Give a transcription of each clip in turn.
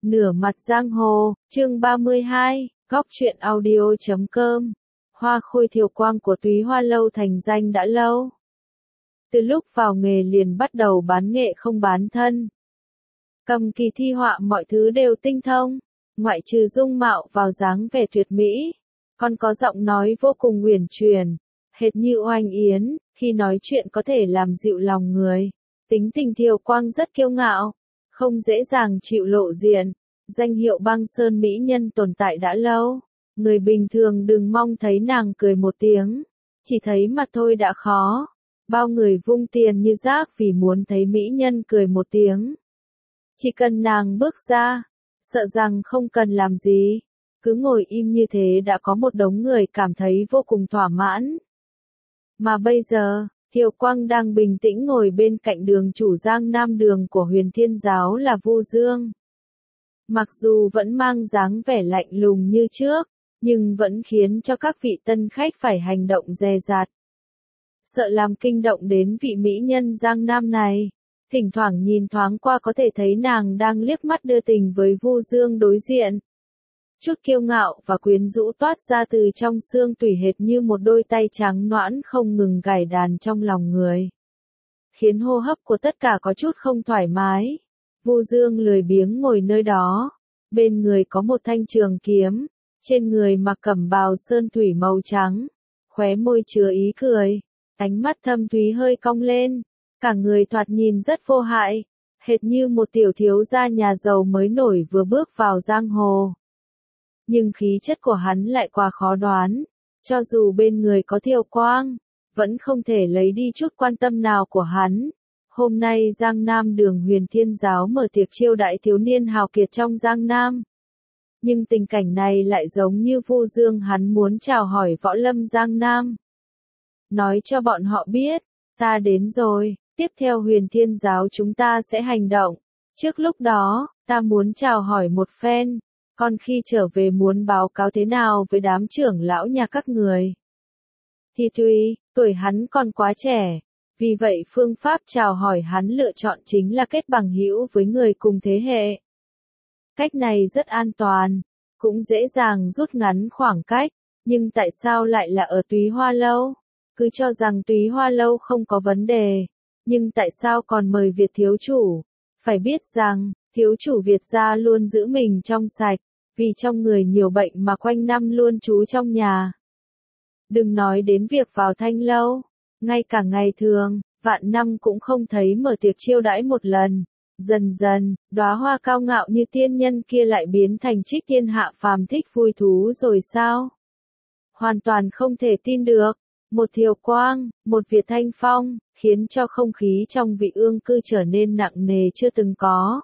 Nửa mặt giang hồ, chương 32, góc truyện audio.com. Hoa khôi thiều quang của Túy Hoa Lâu thành danh đã lâu. Từ lúc vào nghề liền bắt đầu bán nghệ không bán thân. Cầm kỳ thi họa mọi thứ đều tinh thông, ngoại trừ dung mạo vào dáng vẻ tuyệt mỹ, còn có giọng nói vô cùng uyển chuyển, hệt như oanh yến, khi nói chuyện có thể làm dịu lòng người. Tính tình thiều quang rất kiêu ngạo, không dễ dàng chịu lộ diện. Danh hiệu băng sơn mỹ nhân tồn tại đã lâu, người bình thường đừng mong thấy nàng cười một tiếng, chỉ thấy mặt thôi đã khó. Bao người vung tiền như rác vì muốn thấy mỹ nhân cười một tiếng. Chỉ cần nàng bước ra, sợ rằng không cần làm gì, cứ ngồi im như thế đã có một đống người cảm thấy vô cùng thỏa mãn. Mà bây giờ, Thiều Quang đang bình tĩnh ngồi bên cạnh đường chủ Giang Nam Đường của Huyền Thiên Giáo là Vu Dương. Mặc dù vẫn mang dáng vẻ lạnh lùng như trước, nhưng vẫn khiến cho các vị tân khách phải hành động dè dặt. Sợ làm kinh động đến vị mỹ nhân Giang Nam này, thỉnh thoảng nhìn thoáng qua có thể thấy nàng đang liếc mắt đưa tình với Vu Dương đối diện. Chút kiêu ngạo và quyến rũ toát ra từ trong xương tủy hệt như một đôi tay trắng nõn không ngừng gảy đàn trong lòng người, khiến hô hấp của tất cả có chút không thoải mái. Vu Dương lười biếng ngồi nơi đó, bên người có một thanh trường kiếm, trên người mặc cẩm bào sơn thủy màu trắng, khóe môi chứa ý cười, ánh mắt thâm thúy hơi cong lên, cả người thoạt nhìn rất vô hại, hệt như một tiểu thiếu gia nhà giàu mới nổi vừa bước vào giang hồ. Nhưng khí chất của hắn lại quá khó đoán, cho dù bên người có Thiều Quang, vẫn không thể lấy đi chút quan tâm nào của hắn. Hôm nay Giang Nam Đường Huyền Thiên Giáo mở tiệc chiêu đãi thiếu niên hào kiệt trong Giang Nam. Nhưng tình cảnh này lại giống như Vu Dương hắn muốn chào hỏi võ lâm Giang Nam. Nói cho bọn họ biết, ta đến rồi, tiếp theo Huyền Thiên Giáo chúng ta sẽ hành động. Trước lúc đó, ta muốn chào hỏi một phen, còn khi trở về muốn báo cáo thế nào với đám trưởng lão nhà các người. Thì tuy, tuổi hắn còn quá trẻ. Vì vậy phương pháp chào hỏi hắn lựa chọn chính là kết bằng hữu với người cùng thế hệ. Cách này rất an toàn, cũng dễ dàng rút ngắn khoảng cách, nhưng tại sao lại là ở Túy Hoa Lâu? Cứ cho rằng Túy Hoa Lâu không có vấn đề, nhưng tại sao còn mời Việt thiếu chủ? Phải biết rằng, thiếu chủ Việt gia luôn giữ mình trong sạch, vì trong người nhiều bệnh mà quanh năm luôn trú trong nhà. Đừng nói đến việc vào Thanh Lâu. Ngay cả ngày thường, vạn năm cũng không thấy mở tiệc chiêu đãi một lần. Dần dần, đóa hoa cao ngạo như tiên nhân kia lại biến thành trích tiên hạ phàm thích vui thú rồi sao? Hoàn toàn không thể tin được. Một Thiều Quang, một Việt Thanh Phong, khiến cho không khí trong vị ương cư trở nên nặng nề chưa từng có.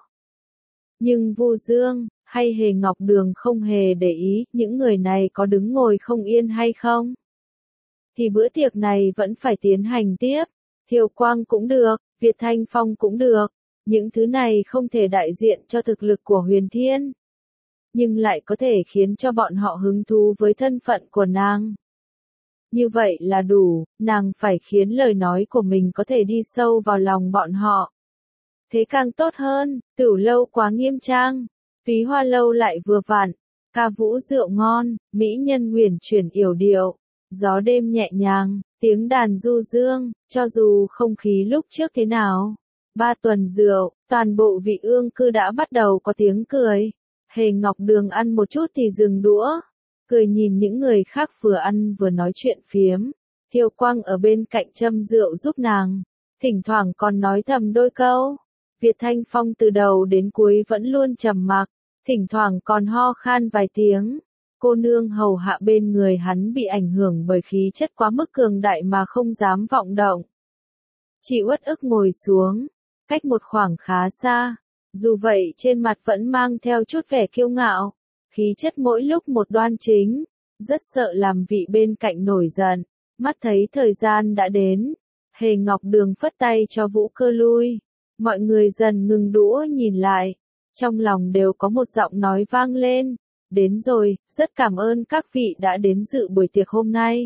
Nhưng Vu Dương, hay Hề Ngọc Đường không hề để ý những người này có đứng ngồi không yên hay không. Thì bữa tiệc này vẫn phải tiến hành tiếp, Thiều Quang cũng được, Việt Thanh Phong cũng được, những thứ này không thể đại diện cho thực lực của Huyền Thiên, nhưng lại có thể khiến cho bọn họ hứng thú với thân phận của nàng. Như vậy là đủ, nàng phải khiến lời nói của mình có thể đi sâu vào lòng bọn họ. Thế càng tốt hơn, Tửu Lâu quá nghiêm trang, Túy Hoa Lâu lại vừa vặn, ca vũ rượu ngon, mỹ nhân uyển chuyển yểu điệu. Gió đêm nhẹ nhàng, tiếng đàn du dương, cho dù không khí lúc trước thế nào. 3 tuần rượu, toàn bộ vị ương cư đã bắt đầu có tiếng cười. Hề Ngọc Đường ăn một chút thì dừng đũa, cười nhìn những người khác vừa ăn vừa nói chuyện phiếm. Thiều Quang ở bên cạnh châm rượu giúp nàng, thỉnh thoảng còn nói thầm đôi câu. Việt Thanh Phong từ đầu đến cuối vẫn luôn trầm mặc, thỉnh thoảng còn ho khan vài tiếng. Cô nương hầu hạ bên người hắn bị ảnh hưởng bởi khí chất quá mức cường đại mà không dám vọng động. Chỉ uất ức ngồi xuống, cách một khoảng khá xa, dù vậy trên mặt vẫn mang theo chút vẻ kiêu ngạo, khí chất mỗi lúc một đoan chính, rất sợ làm vị bên cạnh nổi giận. Mắt thấy thời gian đã đến, Hề Ngọc Đường phất tay cho Vũ Cơ lui, mọi người dần ngừng đũa nhìn lại, trong lòng đều có một giọng nói vang lên. Đến rồi, rất cảm ơn các vị đã đến dự buổi tiệc hôm nay.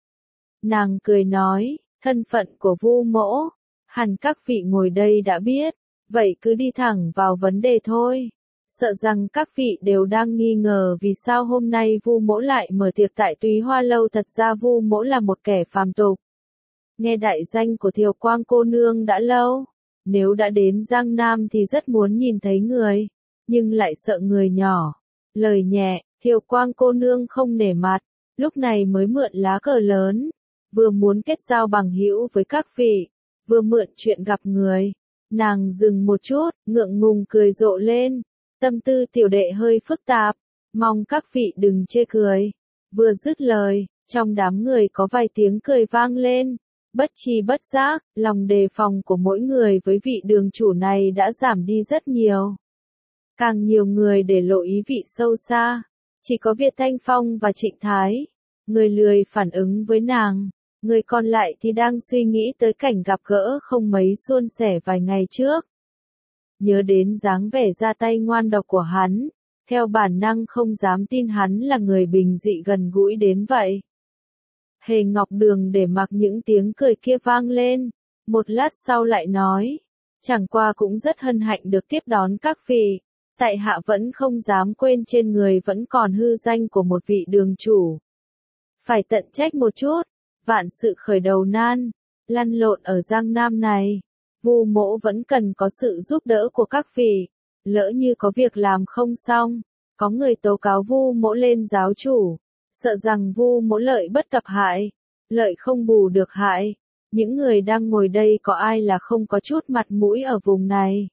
Nàng cười nói, thân phận của Vu mỗ, hẳn các vị ngồi đây đã biết, vậy cứ đi thẳng vào vấn đề thôi. Sợ rằng các vị đều đang nghi ngờ vì sao hôm nay Vu Mỗ lại mở tiệc tại Túy Hoa Lâu. Thật ra Vu Mỗ là một kẻ phàm tục. Nghe đại danh của Thiều Quang cô nương đã lâu. Nếu đã đến Giang Nam thì rất muốn nhìn thấy người. Nhưng lại sợ người nhỏ. Lời nhẹ, Thiều Quang cô nương không nể mặt. Lúc này mới mượn lá cờ lớn. Vừa muốn kết giao bằng hữu với các vị. Vừa mượn chuyện gặp người. Nàng dừng một chút, ngượng ngùng cười rộ lên. Tâm tư tiểu đệ hơi phức tạp. Mong các vị đừng chê cười. Vừa dứt lời, trong đám người có vài tiếng cười vang lên. Bất tri bất giác, lòng đề phòng của mỗi người với vị đường chủ này đã giảm đi rất nhiều. Càng nhiều người để lộ ý vị sâu xa. Chỉ có Việt Thanh Phong và Trịnh Thái. Người lười phản ứng với nàng. Người còn lại thì đang suy nghĩ tới cảnh gặp gỡ không mấy suôn sẻ vài ngày trước. Nhớ đến dáng vẻ ra tay ngoan độc của hắn. Theo bản năng không dám tin hắn là người bình dị gần gũi đến vậy. Hề Ngọc Đường để mặc những tiếng cười kia vang lên. Một lát sau lại nói. Chẳng qua cũng rất hân hạnh được tiếp đón các vị. Tại hạ vẫn không dám quên trên người vẫn còn hư danh của một vị đường chủ. Phải tận trách một chút. Vạn sự khởi đầu nan. Lăn lộn ở Giang Nam này. Vu Mỗ vẫn cần có sự giúp đỡ của các vị. Lỡ như có việc làm không xong. Có người tố cáo Vu Mỗ lên giáo chủ. Sợ rằng Vu Mỗ lợi bất cập hại. Lợi không bù được hại. Những người đang ngồi đây có ai là không có chút mặt mũi ở vùng này.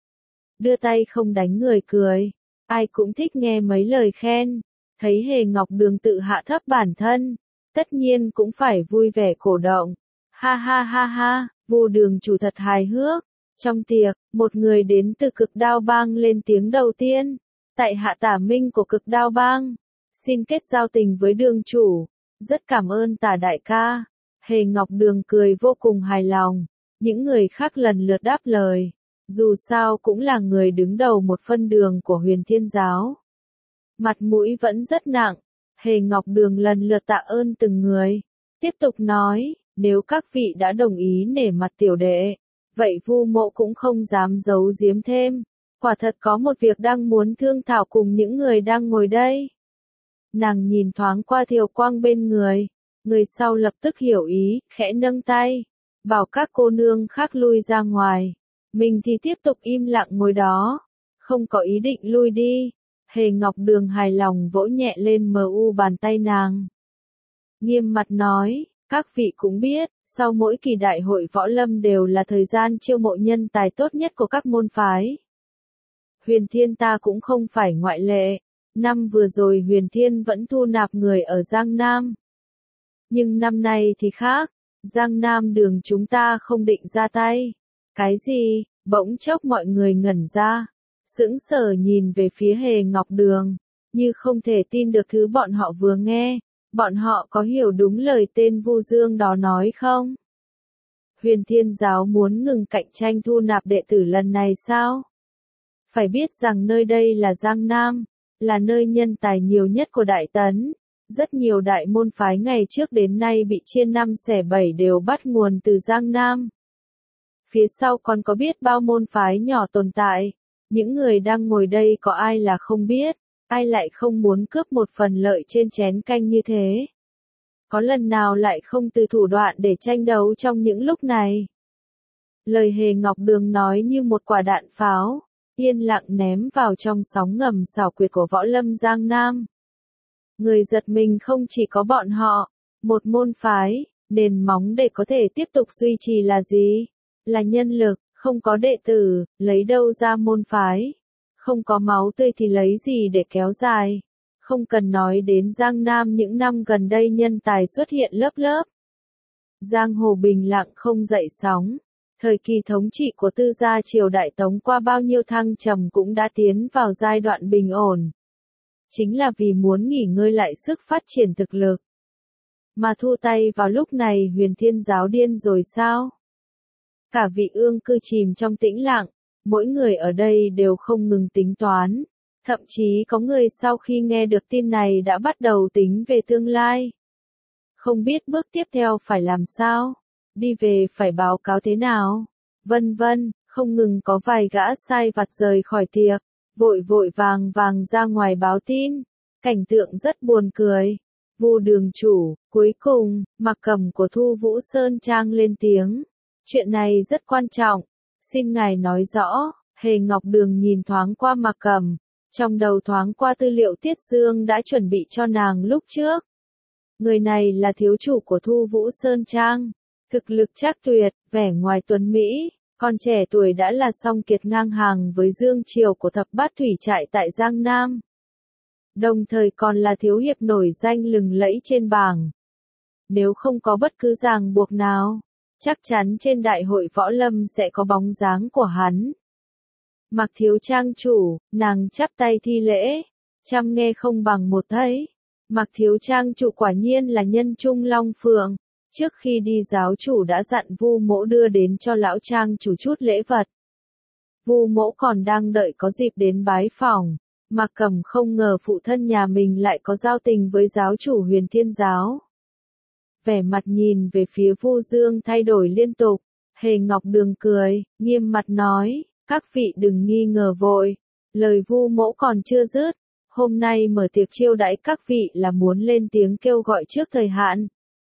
Đưa tay không đánh người cười. Ai cũng thích nghe mấy lời khen. Thấy Hề Ngọc Đường tự hạ thấp bản thân. Tất nhiên cũng phải vui vẻ cổ động. Ha ha ha ha, Vu đường chủ thật hài hước. Trong tiệc, một người đến từ Cực Đao Bang lên tiếng đầu tiên. Tại hạ Tả Minh của Cực Đao Bang. Xin kết giao tình với đường chủ. Rất cảm ơn Tả đại ca. Hề Ngọc Đường cười vô cùng hài lòng. Những người khác lần lượt đáp lời. Dù sao cũng là người đứng đầu một phân đường của Huyền Thiên Giáo. Mặt mũi vẫn rất nặng. Hề Ngọc Đường lần lượt tạ ơn từng người. Tiếp tục nói, nếu các vị đã đồng ý nể mặt tiểu đệ, vậy Vu Mỗ cũng không dám giấu giếm thêm. Quả thật có một việc đang muốn thương thảo cùng những người đang ngồi đây. Nàng nhìn thoáng qua Thiều Quang bên người. Người sau lập tức hiểu ý, khẽ nâng tay. Bảo các cô nương khác lui ra ngoài. Mình thì tiếp tục im lặng ngồi đó. Không có ý định lui đi. Hề Ngọc Đường hài lòng vỗ nhẹ lên bàn tay nàng. Nghiêm mặt nói, các vị cũng biết, sau mỗi kỳ đại hội võ lâm đều là thời gian chiêu mộ nhân tài tốt nhất của các môn phái. Huyền Thiên ta cũng không phải ngoại lệ. Năm vừa rồi Huyền Thiên vẫn thu nạp người ở Giang Nam. Nhưng năm nay thì khác, Giang Nam đường chúng ta không định ra tay. Cái gì? Bỗng chốc mọi người ngẩn ra. Sững sờ nhìn về phía Hề Ngọc Đường, như không thể tin được thứ bọn họ vừa nghe. Bọn họ có hiểu đúng lời tên Vu Dương đó nói không? Huyền Thiên Giáo muốn ngừng cạnh tranh thu nạp đệ tử lần này sao? Phải biết rằng nơi đây là Giang Nam, là nơi nhân tài nhiều nhất của Đại Tấn. Rất nhiều đại môn phái ngày trước đến nay bị chia năm xẻ bảy đều bắt nguồn từ Giang Nam. Phía sau còn có biết bao môn phái nhỏ tồn tại. Những người đang ngồi đây có ai là không biết, ai lại không muốn cướp một phần lợi trên chén canh như thế. Có lần nào lại không từ thủ đoạn để tranh đấu trong những lúc này. Lời Hề Ngọc Đường nói như một quả đạn pháo, yên lặng ném vào trong sóng ngầm xảo quyệt của võ lâm Giang Nam. Người giật mình không chỉ có bọn họ, một môn phái, nền móng để có thể tiếp tục duy trì là gì? Là nhân lực. Không có đệ tử, lấy đâu ra môn phái? Không có máu tươi thì lấy gì để kéo dài? Không cần nói đến Giang Nam những năm gần đây nhân tài xuất hiện lớp lớp. Giang hồ bình lặng không dậy sóng. Thời kỳ thống trị của tư gia triều Đại Tống qua bao nhiêu thăng trầm cũng đã tiến vào giai đoạn bình ổn. Chính là vì muốn nghỉ ngơi lại sức phát triển thực lực. Mà thu tay vào lúc này Huyền Thiên Giáo điên rồi sao? Cả vị ương cư chìm trong tĩnh lặng, mỗi người ở đây đều không ngừng tính toán. Thậm chí có người sau khi nghe được tin này đã bắt đầu tính về tương lai. Không biết bước tiếp theo phải làm sao, đi về phải báo cáo thế nào, vân vân, không ngừng có vài gã sai vặt rời khỏi tiệc. vội vội vàng vàng ra ngoài báo tin. Cảnh tượng rất buồn cười. Vu đường chủ, cuối cùng, Mạc Cẩm của Thu Vũ Sơn Trang lên tiếng. Chuyện này rất quan trọng. Xin ngài nói rõ. Hề Ngọc Đường nhìn thoáng qua Mạc Cẩm. Trong đầu thoáng qua tư liệu Tiết Dương đã chuẩn bị cho nàng lúc trước. Người này là thiếu chủ của Thu Vũ Sơn Trang. Thực lực trác tuyệt, vẻ ngoài tuấn Mỹ. Còn trẻ tuổi đã là song kiệt ngang hàng với Dương Triều của thập bát thủy trại tại Giang Nam. Đồng thời còn là thiếu hiệp nổi danh lừng lẫy trên bảng. Nếu không có bất cứ ràng buộc nào, chắc chắn trên đại hội võ lâm sẽ có bóng dáng của hắn. Mạc thiếu trang chủ, nàng chắp tay thi lễ, trăm nghe không bằng một thấy. Mạc thiếu trang chủ quả nhiên là nhân trung long phượng. Trước khi đi giáo chủ đã dặn Vu Mỗ đưa đến cho lão trang chủ chút lễ vật. Vu Mỗ còn đang đợi có dịp đến bái phỏng. Mạc Cẩm không ngờ phụ thân nhà mình lại có giao tình với giáo chủ Huyền Thiên Giáo. Vẻ mặt nhìn về phía Vu Dương thay đổi liên tục. Hề Ngọc Đường cười, nghiêm mặt nói, các vị đừng nghi ngờ vội. Lời Vu Mỗ còn chưa dứt. Hôm nay mở tiệc chiêu đãi các vị là muốn lên tiếng kêu gọi trước thời hạn.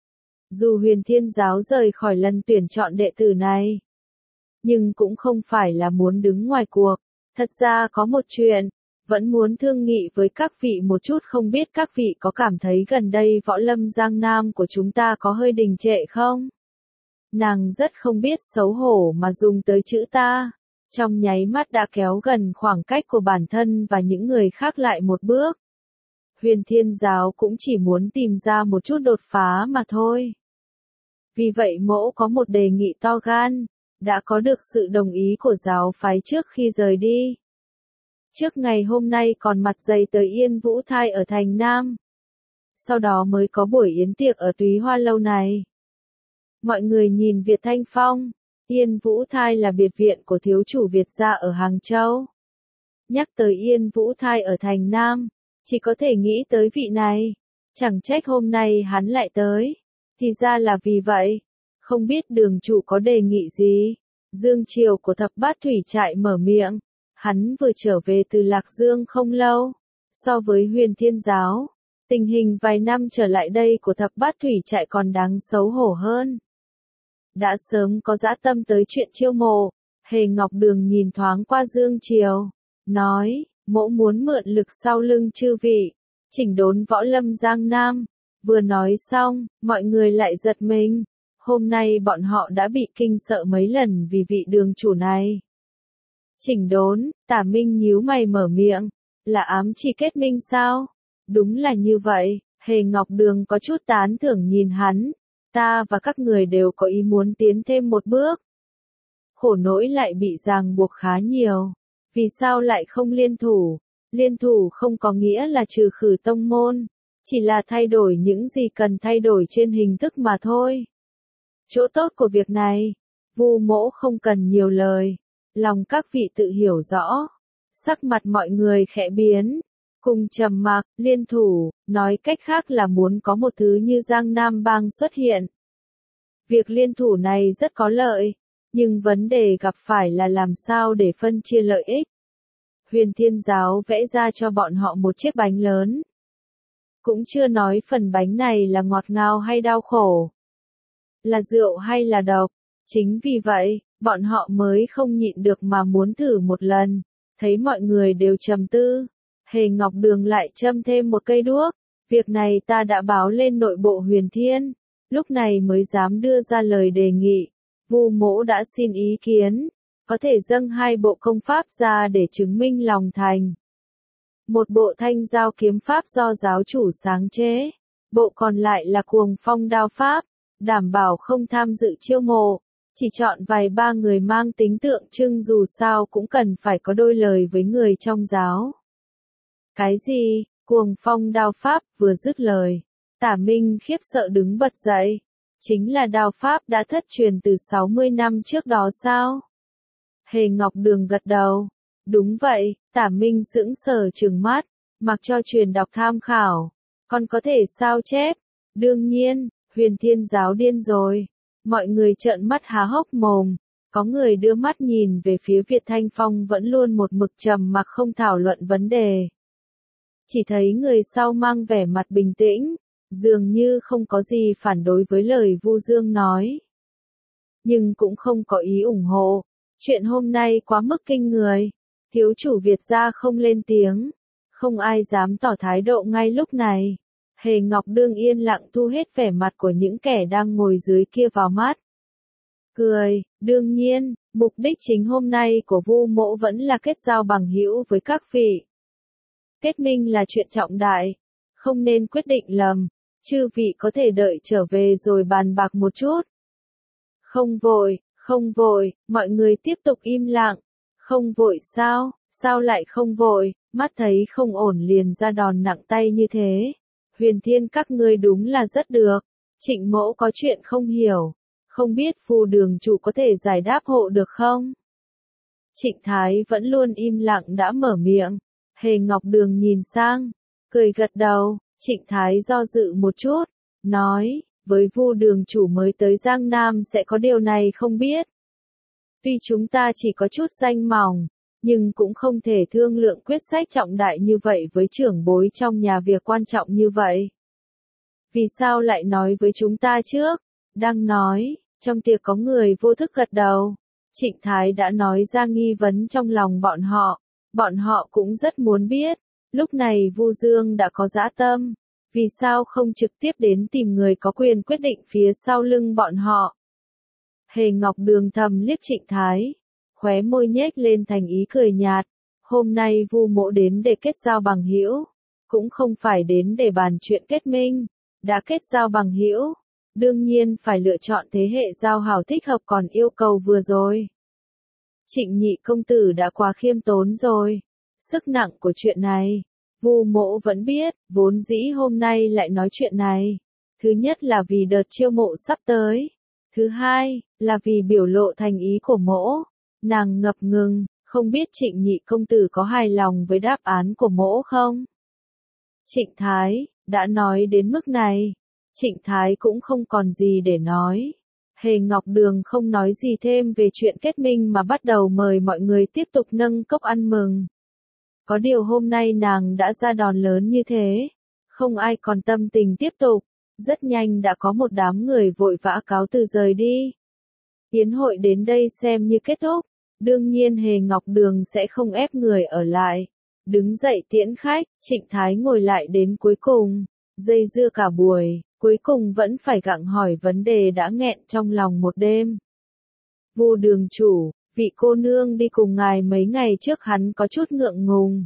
Dù Huyền Thiên Giáo rời khỏi lần tuyển chọn đệ tử này, nhưng cũng không phải là muốn đứng ngoài cuộc. Thật ra có một chuyện, vẫn muốn thương nghị với các vị một chút, không biết các vị có cảm thấy gần đây võ lâm Giang Nam của chúng ta có hơi đình trệ không? Nàng rất không biết xấu hổ mà dùng tới chữ ta, trong nháy mắt đã kéo gần khoảng cách của bản thân và những người khác lại một bước. Huyền Thiên Giáo cũng chỉ muốn tìm ra một chút đột phá mà thôi. Vì vậy Mỗ có một đề nghị to gan, đã có được sự đồng ý của giáo phái trước khi rời đi. Trước ngày hôm nay còn mặt dày tới Yên Vũ Thai ở thành Nam. Sau đó mới có buổi yến tiệc ở Túy Hoa Lâu này. Mọi người nhìn Việt Thanh Phong. Yên Vũ Thai là biệt viện của thiếu chủ Việt gia ở Hàng Châu. Nhắc tới Yên Vũ Thai ở thành Nam, chỉ có thể nghĩ tới vị này. Chẳng trách hôm nay hắn lại tới. Thì ra là vì vậy. Không biết đường chủ có đề nghị gì? Dương Triều của thập bát thủy trại mở miệng. Hắn vừa trở về từ Lạc Dương không lâu. So với Huyền Thiên Giáo, tình hình vài năm trở lại đây của thập bát thủy trại còn đáng xấu hổ hơn. Đã sớm có dã tâm tới chuyện chiêu mộ. Hề Ngọc Đường nhìn thoáng qua Dương Triều, nói, Mỗ muốn mượn lực sau lưng chư vị, chỉnh đốn võ lâm Giang Nam. Vừa nói xong, mọi người lại giật mình. Hôm nay bọn họ đã bị kinh sợ mấy lần vì vị đường chủ này. Chỉnh đốn, Tả Minh nhíu mày mở miệng, là ám chỉ kết minh sao? Đúng là như vậy. Hề Ngọc Đường có chút tán thưởng nhìn hắn. Ta và các người đều có ý muốn tiến thêm một bước. Khổ nỗi lại bị ràng buộc khá nhiều. Vì sao lại không liên thủ? Liên thủ không có nghĩa là trừ khử tông môn. Chỉ là thay đổi những gì cần thay đổi trên hình thức mà thôi. Chỗ tốt của việc này, Vu Mỗ không cần nhiều lời. Lòng các vị tự hiểu rõ. Sắc mặt mọi người khẽ biến. Cùng trầm mặc, liên thủ, nói cách khác là muốn có một thứ như Giang Nam Bang xuất hiện. Việc liên thủ này rất có lợi, nhưng vấn đề gặp phải là làm sao để phân chia lợi ích. Huyền Thiên Giáo vẽ ra cho bọn họ một chiếc bánh lớn. Cũng chưa nói phần bánh này là ngọt ngào hay đau khổ, là rượu hay là độc. Chính vì vậy, bọn họ mới không nhịn được mà muốn thử một lần. Thấy mọi người đều trầm tư, Hề Ngọc Đường lại châm thêm một cây đuốc. Việc này ta đã báo lên nội bộ Huyền Thiên, lúc này mới dám đưa ra lời đề nghị. Vu Mỗ đã xin ý kiến, có thể dâng 2 bộ công pháp ra để chứng minh lòng thành. Một bộ Thanh Giao kiếm pháp do giáo chủ sáng chế, bộ còn lại là Cuồng Phong đao pháp, đảm bảo không tham dự chiêu mộ, chỉ chọn vài ba người mang tính tượng trưng, dù sao cũng cần phải có đôi lời với người trong giáo. Cái gì? Cuồng Phong đao pháp? Vừa dứt lời, Tả Minh khiếp sợ đứng bật dậy. Chính là đao pháp đã thất truyền từ 60 năm trước đó sao? Hề Ngọc Đường gật đầu. Đúng vậy. Tả Minh sững sờ trừng mắt, mặc cho truyền đọc tham khảo. Còn có thể sao chép? Đương nhiên, Huyền Thiên Giáo điên rồi. Mọi người trợn mắt há hốc mồm. Có người đưa mắt nhìn về phía Việt Thanh Phong vẫn luôn một mực trầm mặc không thảo luận vấn đề. Chỉ thấy người sau mang vẻ mặt bình tĩnh, dường như không có gì phản đối với lời Vu Dương nói. Nhưng cũng không có ý ủng hộ. Chuyện hôm nay quá mức kinh người. Thiếu chủ Việt gia không lên tiếng. Không ai dám tỏ thái độ ngay lúc này. Hề Ngọc Đương yên lặng thu hết vẻ mặt của những kẻ đang ngồi dưới kia vào mắt. Cười, đương nhiên, mục đích chính hôm nay của Vu Mỗ vẫn là kết giao bằng hữu với các vị. Kết minh là chuyện trọng đại, không nên quyết định lầm, chư vị có thể đợi trở về rồi bàn bạc một chút. Không vội, mọi người tiếp tục im lặng. Không vội sao, sao lại không vội, mắt thấy không ổn liền ra đòn nặng tay như thế. Huyền Thiên các ngươi đúng là rất được, Trịnh Mỗ có chuyện không hiểu, không biết Phù đường chủ có thể giải đáp hộ được không? Trịnh Thái vẫn luôn im lặng đã mở miệng, Hề Ngọc Đường nhìn sang, cười gật đầu, Trịnh Thái do dự một chút, nói, với Vu đường chủ mới tới Giang Nam sẽ có điều này không biết. Tuy chúng ta chỉ có chút danh mỏng, nhưng cũng không thể thương lượng quyết sách trọng đại như vậy với trưởng bối trong nhà việc quan trọng như vậy. Vì sao lại nói với chúng ta trước? Đang nói, trong tiệc có người vô thức gật đầu. Trịnh Thái đã nói ra nghi vấn trong lòng bọn họ cũng rất muốn biết. Lúc này Vu Dương đã có dã tâm, vì sao không trực tiếp đến tìm người có quyền quyết định phía sau lưng bọn họ. Hề Ngọc Đường thầm liếc Trịnh Thái, khóe môi nhếch lên thành ý cười nhạt. Hôm nay Vu Mỗ đến để kết giao bằng hữu, cũng không phải đến để bàn chuyện kết minh. Đã kết giao bằng hữu, đương nhiên phải lựa chọn thế hệ giao hảo thích hợp, còn yêu cầu vừa rồi. Trịnh nhị công tử đã quá khiêm tốn rồi. Sức nặng của chuyện này, Vu Mỗ vẫn biết, vốn dĩ hôm nay lại nói chuyện này. Thứ nhất là vì đợt chiêu mộ sắp tới. Thứ hai, là vì biểu lộ thành ý của Mỗ. Nàng ngập ngừng, không biết Trịnh nhị công tử có hài lòng với đáp án của Mỗ không? Trịnh Thái, đã nói đến mức này, Trịnh Thái cũng không còn gì để nói. Hề Ngọc Đường không nói gì thêm về chuyện kết minh mà bắt đầu mời mọi người tiếp tục nâng cốc ăn mừng. Có điều hôm nay nàng đã ra đòn lớn như thế, không ai còn tâm tình tiếp tục. Rất nhanh đã có một đám người vội vã cáo từ rời đi. Yến hội đến đây xem như kết thúc, đương nhiên Hề Ngọc Đường sẽ không ép người ở lại. Đứng dậy tiễn khách, Trịnh Thái ngồi lại đến cuối cùng, dây dưa cả buổi, cuối cùng vẫn phải gặng hỏi vấn đề đã nghẹn trong lòng một đêm. Vu đường chủ, vị cô nương đi cùng ngài mấy ngày trước hắn có chút ngượng ngùng.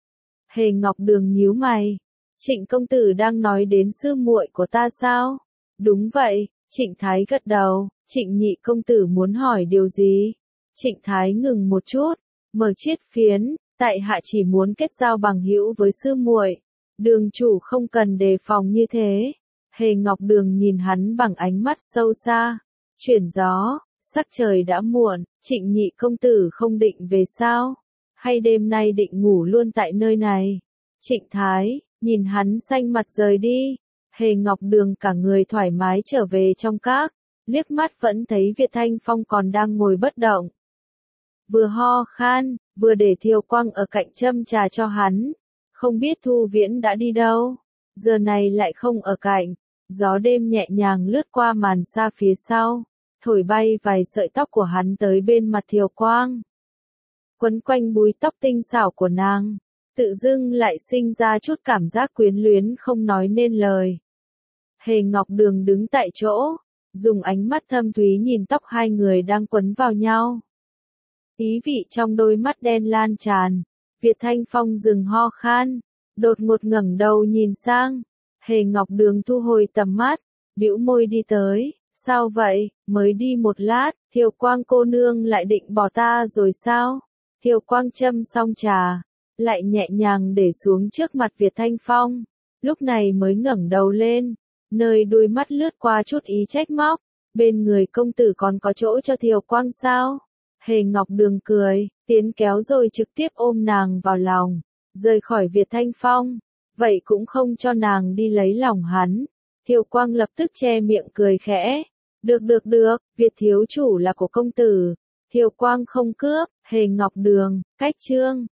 Hề Ngọc Đường nhíu mày, Trịnh công tử đang nói đến sư muội của ta sao? Đúng vậy, Trịnh Thái gật đầu, Trịnh nhị công tử muốn hỏi điều gì? Trịnh Thái ngừng một chút, mở chiết phiến, tại hạ chỉ muốn kết giao bằng hữu với sư muội. Đường chủ không cần đề phòng như thế. Hề Ngọc Đường nhìn hắn bằng ánh mắt sâu xa. Chuyển gió, sắc trời đã muộn, Trịnh nhị công tử không định về sao? Hay đêm nay định ngủ luôn tại nơi này? Trịnh Thái, nhìn hắn xanh mặt rời đi. Hề Ngọc Đường cả người thoải mái trở về trong các, liếc mắt vẫn thấy Việt Thanh Phong còn đang ngồi bất động. Vừa ho khan, vừa để Thiều Quang ở cạnh châm trà cho hắn. Không biết Thu Viễn đã đi đâu, giờ này lại không ở cạnh. Gió đêm nhẹ nhàng lướt qua màn xa phía sau, thổi bay vài sợi tóc của hắn tới bên mặt Thiều Quang. Quấn quanh búi tóc tinh xảo của nàng, tự dưng lại sinh ra chút cảm giác quyến luyến không nói nên lời. Hề Ngọc Đường đứng tại chỗ, dùng ánh mắt thâm thúy nhìn tóc hai người đang quấn vào nhau. Ý vị trong đôi mắt đen lan tràn. Việt Thanh Phong dừng ho khan, đột ngột ngẩng đầu nhìn sang. Hề Ngọc Đường thu hồi tầm mắt, bĩu môi đi tới. Sao vậy, mới đi một lát, Thiều Quang cô nương lại định bỏ ta rồi sao? Thiều Quang châm xong trà, lại nhẹ nhàng để xuống trước mặt Việt Thanh Phong. Lúc này mới ngẩng đầu lên, nơi đôi mắt lướt qua chút ý trách móc. Bên người công tử còn có chỗ cho Thiều Quang sao? Hề Ngọc Đường cười, tiến kéo rồi trực tiếp ôm nàng vào lòng, rời khỏi Việt Thanh Phong. Vậy cũng không cho nàng đi lấy lòng hắn. Thiều Quang lập tức che miệng cười khẽ. Được, Việt thiếu chủ là của công tử, Thiều Quang không cướp, Hề Ngọc Đường, cách chương.